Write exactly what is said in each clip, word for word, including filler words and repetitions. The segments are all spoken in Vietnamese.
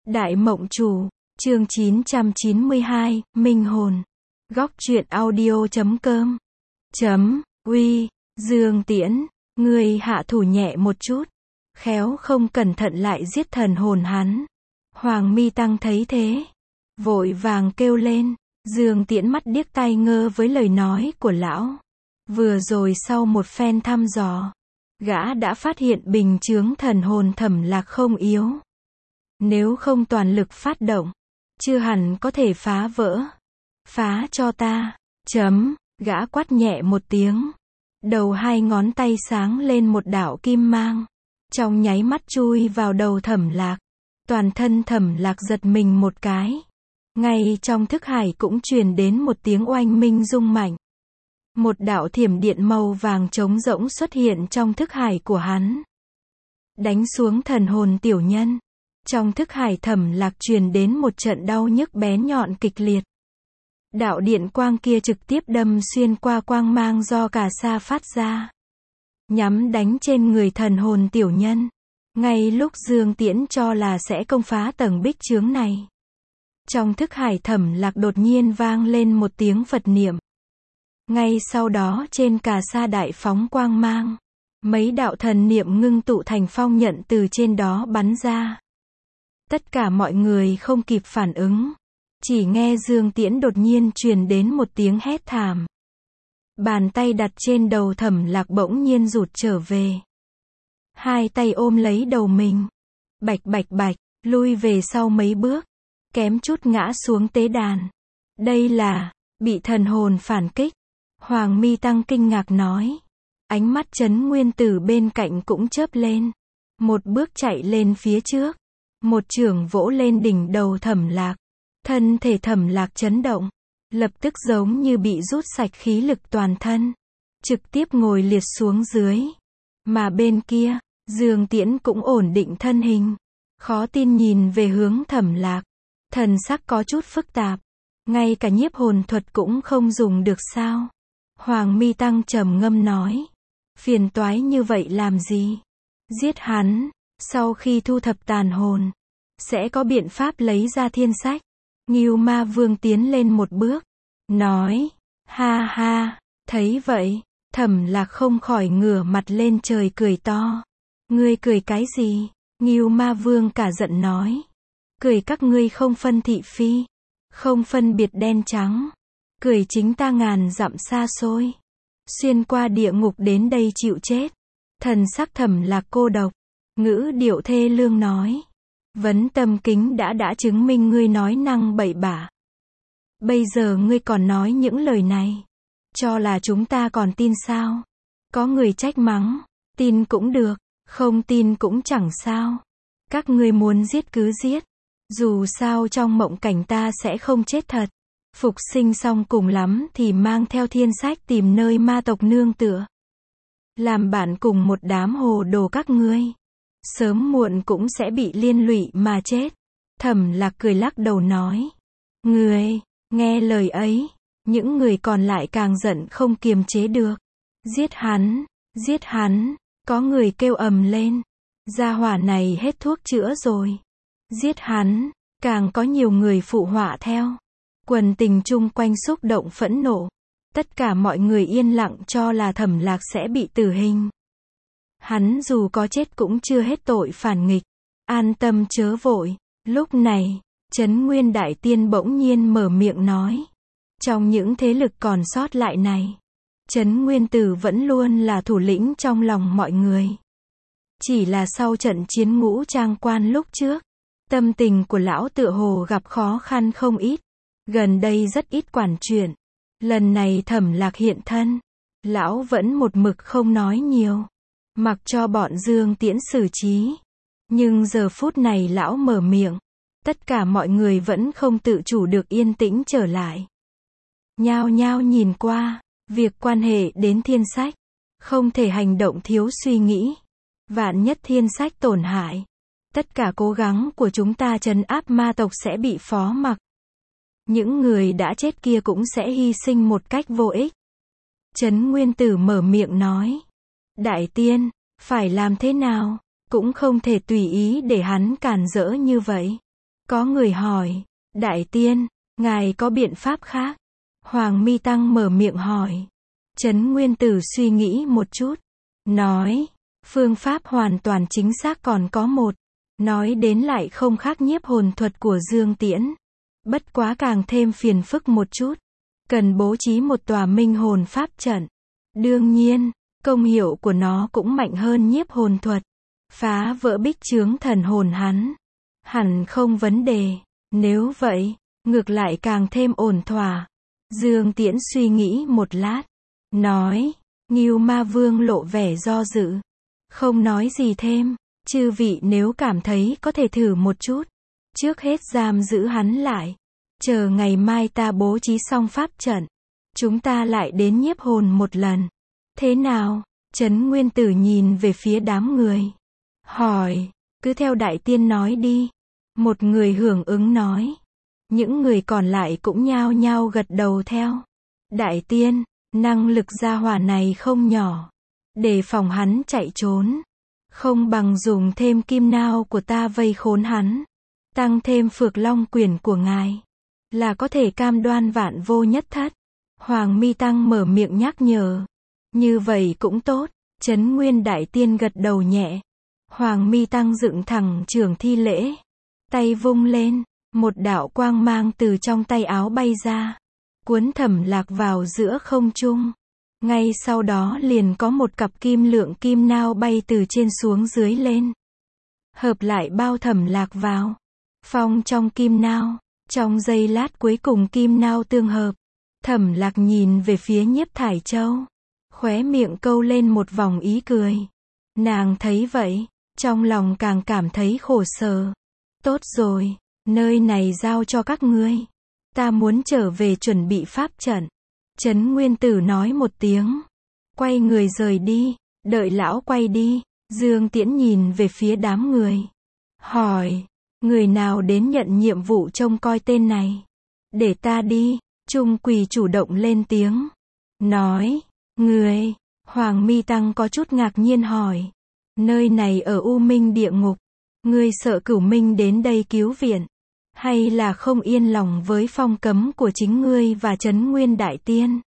Đại Mộng Chủ, chương chín trăm chín mươi hai, Minh Hồn. Góc truyện audio chấm com. Chấm, uy, Dương Tiễn, ngươi hạ thủ nhẹ một chút. Khéo không cẩn thận lại giết thần hồn hắn. Hoàng Mi Tăng thấy thế, vội vàng kêu lên. Dương Tiễn mắt điếc tai ngơ với lời nói của lão. Vừa rồi sau một phen thăm dò, gã đã phát hiện bình chướng thần hồn Thẩm Lạc không yếu. Nếu không toàn lực phát động, chưa hẳn có thể phá vỡ. Phá cho ta. Chấm, gã quát nhẹ một tiếng. Đầu hai ngón tay sáng lên một đạo kim mang. Trong nháy mắt chui vào đầu Thẩm Lạc. Toàn thân Thẩm Lạc giật mình một cái. Ngay trong thức hải cũng truyền đến một tiếng oanh minh rung mạnh. Một đạo thiểm điện màu vàng trống rỗng xuất hiện trong thức hải của hắn. Đánh xuống thần hồn tiểu nhân. Trong thức hải Thẩm Lạc truyền đến một trận đau nhức bén nhọn kịch liệt. Đạo điện quang kia trực tiếp đâm xuyên qua quang mang do Cà Sa phát ra. Nhắm đánh trên người thần hồn tiểu nhân. Ngay lúc Dương Tiễn cho là sẽ công phá tầng bích chướng này. Trong thức hải Thẩm Lạc đột nhiên vang lên một tiếng Phật niệm. Ngay sau đó trên Cà Sa đại phóng quang mang. Mấy đạo thần niệm ngưng tụ thành phong nhận từ trên đó bắn ra. Tất cả mọi người không kịp phản ứng. Chỉ nghe Dương Tiễn đột nhiên truyền đến một tiếng hét thảm. Bàn tay đặt trên đầu Thẩm Lạc bỗng nhiên rụt trở về. Hai tay ôm lấy đầu mình. Bạch bạch bạch, lui về sau mấy bước. Kém chút ngã xuống tế đàn. Đây là, bị thần hồn phản kích. Hoàng Mi Tăng kinh ngạc nói. Ánh mắt Trấn Nguyên Tử bên cạnh cũng chớp lên. Một bước chạy lên phía trước. Một chưởng vỗ lên đỉnh đầu Thẩm Lạc. Thân thể Thẩm Lạc chấn động. Lập tức giống như bị rút sạch khí lực toàn thân. Trực tiếp ngồi liệt xuống dưới. Mà bên kia, Dương Tiễn cũng ổn định thân hình. Khó tin nhìn về hướng Thẩm Lạc. Thần sắc có chút phức tạp. Ngay cả nhiếp hồn thuật cũng không dùng được sao? Hoàng Mi Tăng trầm ngâm nói. Phiền toái như vậy làm gì? Giết hắn. Sau khi thu thập tàn hồn, sẽ có biện pháp lấy ra thiên sách. Ngưu Ma Vương tiến lên một bước. Nói. Ha ha. Thấy vậy, Thẩm Lạc không khỏi ngửa mặt lên trời cười to. Ngươi cười cái gì? Ngưu Ma Vương cả giận nói. Cười các ngươi không phân thị phi. Không phân biệt đen trắng. Cười chính ta ngàn dặm xa xôi. Xuyên qua địa ngục đến đây chịu chết. Thần sắc Thẩm Lạc cô độc. Ngữ điệu thê lương nói. Vấn Tâm Kính đã đã chứng minh ngươi nói năng bậy bạ. Bây giờ ngươi còn nói những lời này. Cho là chúng ta còn tin sao? Có người trách mắng. Tin cũng được. Không tin cũng chẳng sao. Các ngươi muốn giết cứ giết. Dù sao trong mộng cảnh ta sẽ không chết thật. Phục sinh xong cùng lắm thì mang theo thiên sách tìm nơi ma tộc nương tựa. Làm bạn cùng một đám hồ đồ các ngươi. Sớm muộn cũng sẽ bị liên lụy mà chết. Thẩm Lạc cười lắc đầu nói. Ngươi, nghe lời ấy, những người còn lại càng giận không kiềm chế được. Giết hắn, giết hắn, có người kêu ầm lên. Gia hỏa này hết thuốc chữa rồi. Giết hắn, càng có nhiều người phụ họa theo. Quần tình chung quanh xúc động phẫn nộ. Tất cả mọi người yên lặng cho là Thẩm Lạc sẽ bị tử hình. Hắn dù có chết cũng chưa hết tội phản nghịch. An tâm chớ vội. Lúc này, Trấn Nguyên Đại Tiên bỗng nhiên mở miệng nói. Trong những thế lực còn sót lại này, Trấn Nguyên Tử vẫn luôn là thủ lĩnh trong lòng mọi người. Chỉ là sau trận chiến Ngũ Trang Quan lúc trước, tâm tình của lão tựa hồ gặp khó khăn không ít. Gần đây rất ít quản chuyện. Lần này Thẩm Lạc hiện thân, lão vẫn một mực không nói nhiều. Mặc cho bọn Dương Tiễn xử trí. Nhưng giờ phút này lão mở miệng. Tất cả mọi người vẫn không tự chủ được yên tĩnh trở lại. Nhao nhao nhìn qua. Việc quan hệ đến thiên sách. Không thể hành động thiếu suy nghĩ. Vạn nhất thiên sách tổn hại. Tất cả cố gắng của chúng ta trấn áp ma tộc sẽ bị phó mặc. Những người đã chết kia cũng sẽ hy sinh một cách vô ích. Trấn Nguyên Tử mở miệng nói. Đại Tiên, phải làm thế nào? Cũng không thể tùy ý để hắn cản rỡ như vậy. Có người hỏi, Đại Tiên, ngài có biện pháp khác? Hoàng Mi Tăng mở miệng hỏi. Trấn Nguyên Tử suy nghĩ một chút, nói, phương pháp hoàn toàn chính xác còn có một, nói đến lại không khác nhiếp hồn thuật của Dương Tiễn. Bất quá càng thêm phiền phức một chút, cần bố trí một tòa minh hồn pháp trận. Đương nhiên, công hiệu của nó cũng mạnh hơn nhiếp hồn thuật. Phá vỡ bích chướng thần hồn hắn, hẳn không vấn đề. Nếu vậy, ngược lại càng thêm ổn thỏa. Dương Tiễn suy nghĩ một lát, nói, Ngưu Ma Vương lộ vẻ do dự, không nói gì thêm. Chư vị nếu cảm thấy có thể thử một chút, trước hết giam giữ hắn lại, chờ ngày mai ta bố trí xong pháp trận, chúng ta lại đến nhiếp hồn một lần. Thế nào? Trấn Nguyên Tử nhìn về phía đám người, hỏi, cứ theo Đại Tiên nói đi. Một người hưởng ứng nói. Những người còn lại cũng nhao nhao gật đầu theo. Đại Tiên, năng lực gia hỏa này không nhỏ. Để phòng hắn chạy trốn, không bằng dùng thêm kim nao của ta vây khốn hắn, tăng thêm Phược Long Quyền của ngài, là có thể cam đoan vạn vô nhất thất. Hoàng Mi Tăng mở miệng nhắc nhở. Như vậy cũng tốt. Trấn Nguyên Đại Tiên gật đầu nhẹ. Hoàng Mi Tăng dựng thẳng trường thi lễ, tay vung lên, một đạo quang mang từ trong tay áo bay ra, cuốn Thẩm Lạc vào giữa không trung. Ngay sau đó liền có một cặp kim lượng kim nao bay từ trên xuống dưới lên, hợp lại bao Thẩm Lạc vào. Phong trong kim nao, trong giây lát cuối cùng kim nao tương hợp. Thẩm Lạc nhìn về phía Nhiếp Thải Châu, khóe miệng câu lên một vòng ý cười. Nàng thấy vậy, trong lòng càng cảm thấy khổ sở. Tốt rồi, nơi này giao cho các ngươi. Ta muốn trở về chuẩn bị pháp trận. Trấn Nguyên Tử nói một tiếng, quay người rời đi. Đợi lão quay đi, Dương Tiễn nhìn về phía đám người, hỏi, người nào đến nhận nhiệm vụ trông coi tên này? Để ta đi. Trung Quỳ chủ động lên tiếng, nói, người. Hoàng Mi Tăng có chút ngạc nhiên hỏi, nơi này ở U Minh địa ngục, ngươi sợ Cửu Minh đến đây cứu viện, hay là không yên lòng với phong cấm của chính ngươi và Trấn Nguyên Đại Tiên?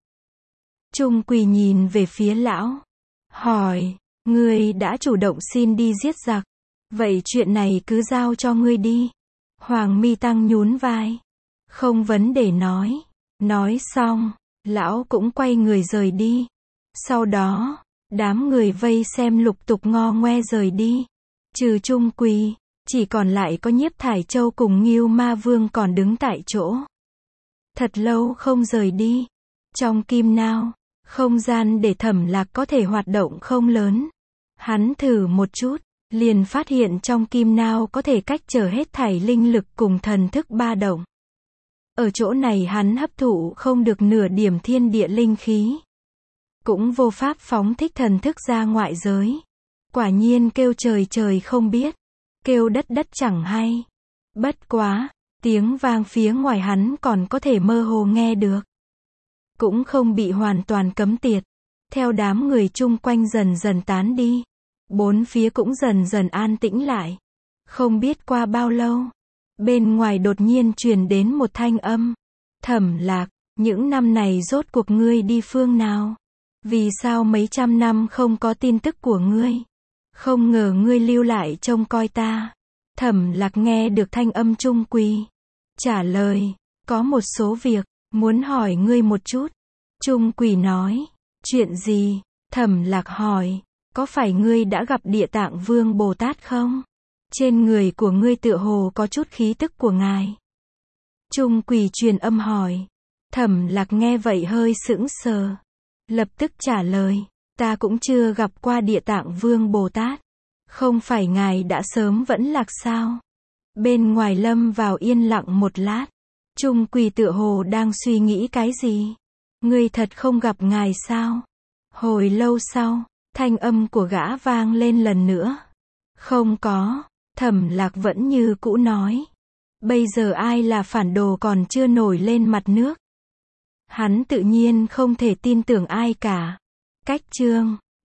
Trung Quỳ nhìn về phía lão, hỏi, ngươi đã chủ động xin đi giết giặc, vậy chuyện này cứ giao cho ngươi đi. Hoàng Mi Tăng nhún vai, không vấn đề nói. Nói xong, lão cũng quay người rời đi. Sau đó, đám người vây xem lục tục ngo ngoe rời đi. Trừ Trung Quỳ, chỉ còn lại có Nhiếp Thải Châu cùng Ngưu Ma Vương còn đứng tại chỗ. Thật lâu không rời đi. Trong kim nao, không gian để Thẩm Lạc có thể hoạt động không lớn. Hắn thử một chút, liền phát hiện trong kim nao có thể cách trở hết thảy linh lực cùng thần thức ba động. Ở chỗ này hắn hấp thụ không được nửa điểm thiên địa linh khí, cũng vô pháp phóng thích thần thức ra ngoại giới. Quả nhiên kêu trời trời không biết, kêu đất đất chẳng hay. Bất quá, tiếng vang phía ngoài hắn còn có thể mơ hồ nghe được, cũng không bị hoàn toàn cấm tiệt. Theo đám người chung quanh dần dần tán đi, bốn phía cũng dần dần an tĩnh lại. Không biết qua bao lâu, bên ngoài đột nhiên truyền đến một thanh âm. Thẩm Lạc, những năm này rốt cuộc ngươi đi phương nào? Vì sao mấy trăm năm không có tin tức của ngươi? Không ngờ ngươi lưu lại trông coi ta. Thẩm Lạc nghe được thanh âm Trung Quỳ, trả lời, có một số việc, muốn hỏi ngươi một chút. Trung Quỳ nói, chuyện gì? Thẩm Lạc hỏi, có phải ngươi đã gặp Địa Tạng Vương Bồ Tát không? Trên người của ngươi tựa hồ có chút khí tức của ngài. Trung Quỳ truyền âm hỏi. Thẩm Lạc nghe vậy hơi sững sờ, lập tức trả lời, ta cũng chưa gặp qua Địa Tạng Vương Bồ Tát. Không phải ngài đã sớm vẫn lạc sao? Bên ngoài lâm vào yên lặng một lát. Trung Quỳ tựa hồ đang suy nghĩ cái gì. Ngươi thật không gặp ngài sao? Hồi lâu sau, thanh âm của gã vang lên lần nữa. Không có. Thẩm Lạc vẫn như cũ nói. Bây giờ ai là phản đồ còn chưa nổi lên mặt nước. Hắn tự nhiên không thể tin tưởng ai cả. Cách chương